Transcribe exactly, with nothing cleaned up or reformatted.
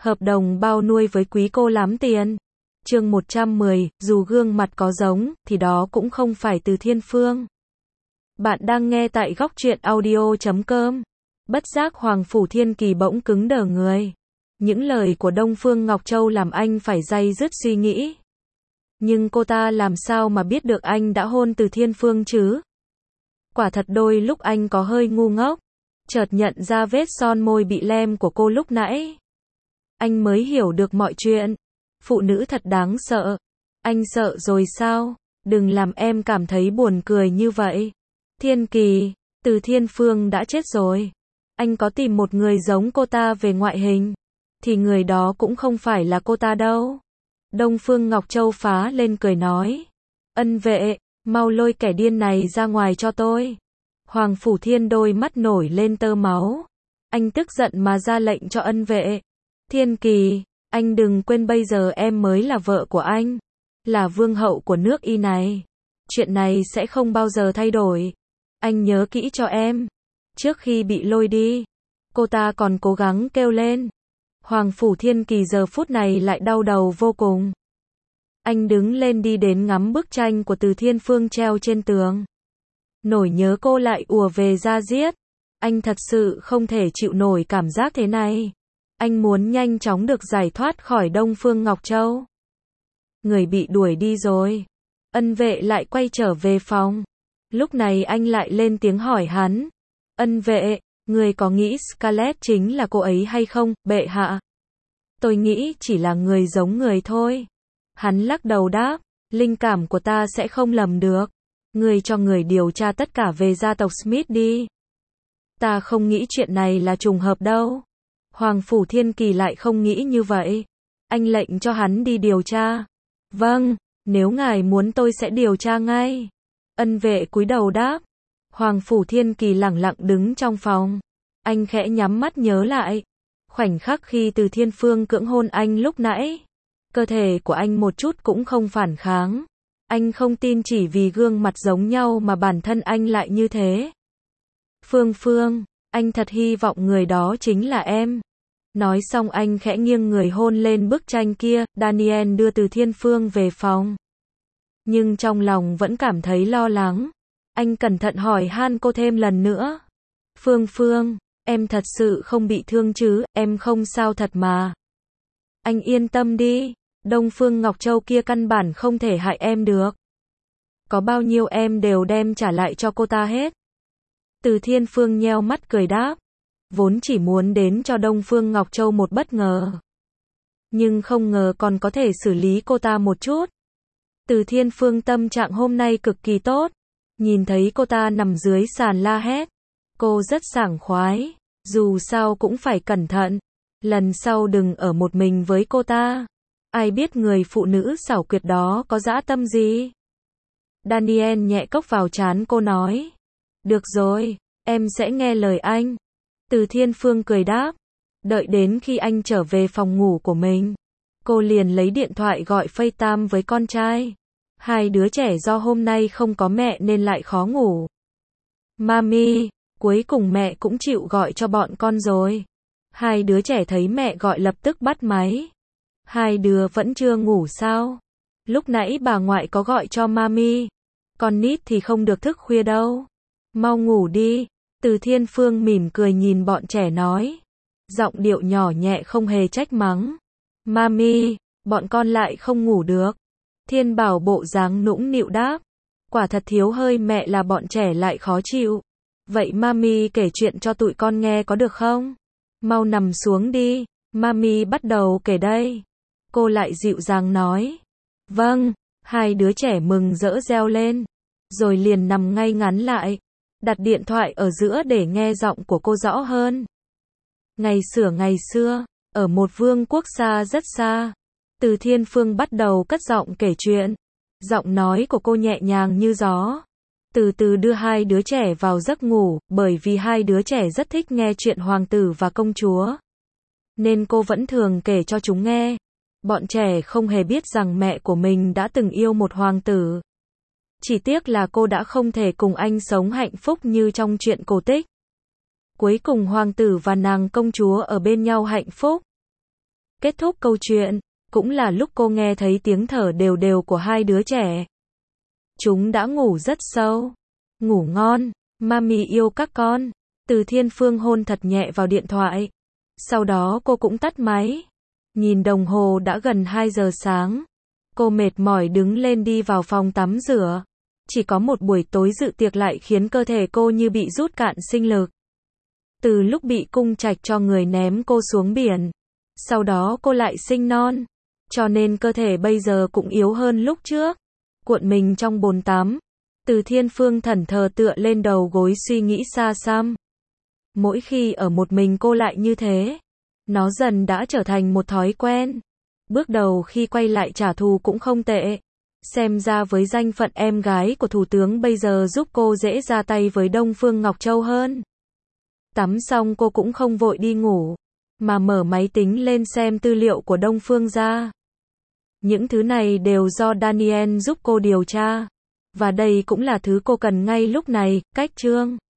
Hợp đồng bao nuôi với quý cô lắm tiền. Chương một trăm mười, dù gương mặt có giống, thì đó cũng không phải Từ Thiên Phương. Bạn đang nghe tại góc truyện audio chấm com. Bất giác Hoàng Phủ Thiên Kỳ bỗng cứng đờ người. Những lời của Đông Phương Ngọc Châu làm anh phải day dứt suy nghĩ. Nhưng cô ta làm sao mà biết được anh đã hôn Từ Thiên Phương chứ? Quả thật đôi lúc anh có hơi ngu ngốc. Chợt nhận ra vết son môi bị lem của cô lúc nãy. Anh mới hiểu được mọi chuyện. Phụ nữ thật đáng sợ. Anh sợ rồi sao? Đừng làm em cảm thấy buồn cười như vậy. Thiên Kỳ, Từ Thiên Phương đã chết rồi. Anh có tìm một người giống cô ta về ngoại hình, thì người đó cũng không phải là cô ta đâu. Đông Phương Ngọc Châu phá lên cười nói. Ân vệ, mau lôi kẻ điên này ra ngoài cho tôi. Hoàng Phủ Thiên đôi mắt nổi lên tơ máu. Anh tức giận mà ra lệnh cho ân vệ. Thiên Kỳ, anh đừng quên bây giờ em mới là vợ của anh, là vương hậu của nước Y này. Chuyện này sẽ không bao giờ thay đổi. Anh nhớ kỹ cho em. Trước khi bị lôi đi, cô ta còn cố gắng kêu lên. Hoàng Phủ Thiên Kỳ giờ phút này lại đau đầu vô cùng. Anh đứng lên đi đến ngắm bức tranh của Từ Thiên Phương treo trên tường. Nỗi nhớ cô lại ùa về da diết. Anh thật sự không thể chịu nổi cảm giác thế này. Anh muốn nhanh chóng được giải thoát khỏi Đông Phương Ngọc Châu. Người bị đuổi đi rồi. Ân vệ lại quay trở về phòng. Lúc này anh lại lên tiếng hỏi hắn. Ân vệ, người có nghĩ Scarlett chính là cô ấy hay không, bệ hạ? Tôi nghĩ chỉ là người giống người thôi. Hắn lắc đầu đáp. Linh cảm của ta sẽ không lầm được. Người cho người điều tra tất cả về gia tộc Smith đi. Ta không nghĩ chuyện này là trùng hợp đâu. Hoàng Phủ Thiên Kỳ lại không nghĩ như vậy. Anh lệnh cho hắn đi điều tra. Vâng, nếu ngài muốn tôi sẽ điều tra ngay. Ân vệ cúi đầu đáp. Hoàng Phủ Thiên Kỳ lẳng lặng đứng trong phòng. Anh khẽ nhắm mắt nhớ lại. Khoảnh khắc khi Từ Thiên Phương cưỡng hôn anh lúc nãy. Cơ thể của anh một chút cũng không phản kháng. Anh không tin chỉ vì gương mặt giống nhau mà bản thân anh lại như thế. Phương Phương, anh thật hy vọng người đó chính là em. Nói xong anh khẽ nghiêng người hôn lên bức tranh kia. Daniel đưa Từ Thiên Phương về phòng. Nhưng trong lòng vẫn cảm thấy lo lắng. Anh cẩn thận hỏi han cô thêm lần nữa. Phương Phương, em thật sự không bị thương chứ, em không sao thật mà. Anh yên tâm đi, Đông Phương Ngọc Châu kia căn bản không thể hại em được. Có bao nhiêu em đều đem trả lại cho cô ta hết. Từ Thiên Phương nheo mắt cười đáp. Vốn chỉ muốn đến cho Đông Phương Ngọc Châu một bất ngờ. Nhưng không ngờ còn có thể xử lý cô ta một chút. Từ Thiên Phương tâm trạng hôm nay cực kỳ tốt. Nhìn thấy cô ta nằm dưới sàn la hét. Cô rất sảng khoái. Dù sao cũng phải cẩn thận. Lần sau đừng ở một mình với cô ta. Ai biết người phụ nữ xảo quyệt đó có dã tâm gì. Daniel nhẹ cốc vào trán cô nói. Được rồi, em sẽ nghe lời anh. Từ Thiên Phương cười đáp. Đợi đến khi anh trở về phòng ngủ của mình, cô liền lấy điện thoại gọi FaceTime với con trai. Hai đứa trẻ do hôm nay không có mẹ nên lại khó ngủ. Mami, cuối cùng mẹ cũng chịu gọi cho bọn con rồi. Hai đứa trẻ thấy mẹ gọi lập tức bắt máy. Hai đứa vẫn chưa ngủ sao? Lúc nãy bà ngoại có gọi cho mami. Con nít thì không được thức khuya đâu. Mau ngủ đi. Từ Thiên Phương mỉm cười nhìn bọn trẻ nói. Giọng điệu nhỏ nhẹ không hề trách mắng. Mami, bọn con lại không ngủ được. Thiên Bảo bộ dáng nũng nịu đáp. Quả thật thiếu hơi mẹ là bọn trẻ lại khó chịu. Vậy mami kể chuyện cho tụi con nghe có được không? Mau nằm xuống đi. Mami bắt đầu kể đây. Cô lại dịu dàng nói. Vâng, hai đứa trẻ mừng rỡ reo lên. Rồi liền nằm ngay ngắn lại. Đặt điện thoại ở giữa để nghe giọng của cô rõ hơn. Ngày xưa ngày xưa, ở một vương quốc xa rất xa, Từ Thiên Phương bắt đầu cất giọng kể chuyện. Giọng nói của cô nhẹ nhàng như gió. Từ từ đưa hai đứa trẻ vào giấc ngủ, bởi vì hai đứa trẻ rất thích nghe chuyện hoàng tử và công chúa. Nên cô vẫn thường kể cho chúng nghe. Bọn trẻ không hề biết rằng mẹ của mình đã từng yêu một hoàng tử. Chỉ tiếc là cô đã không thể cùng anh sống hạnh phúc như trong truyện cổ tích. Cuối cùng hoàng tử và nàng công chúa ở bên nhau hạnh phúc. Kết thúc câu chuyện, cũng là lúc cô nghe thấy tiếng thở đều đều của hai đứa trẻ. Chúng đã ngủ rất sâu. Ngủ ngon, mami yêu các con. Từ Thiên Phương hôn thật nhẹ vào điện thoại. Sau đó cô cũng tắt máy. Nhìn đồng hồ đã gần hai giờ sáng. Cô mệt mỏi đứng lên đi vào phòng tắm rửa. Chỉ có một buổi tối dự tiệc lại khiến cơ thể cô như bị rút cạn sinh lực. Từ lúc bị cung trạch cho người ném cô xuống biển. Sau đó cô lại sinh non. Cho nên cơ thể bây giờ cũng yếu hơn lúc trước. Cuộn mình trong bồn tắm. Từ Thiên Phương thẫn thờ tựa lên đầu gối suy nghĩ xa xăm. Mỗi khi ở một mình cô lại như thế. Nó dần đã trở thành một thói quen. Bước đầu khi quay lại trả thù cũng không tệ. Xem ra với danh phận em gái của thủ tướng bây giờ giúp cô dễ ra tay với Đông Phương Ngọc Châu hơn. Tắm xong cô cũng không vội đi ngủ, mà mở máy tính lên xem tư liệu của Đông Phương gia. Những thứ này đều do Daniel giúp cô điều tra. Và đây cũng là thứ cô cần ngay lúc này, cách chương.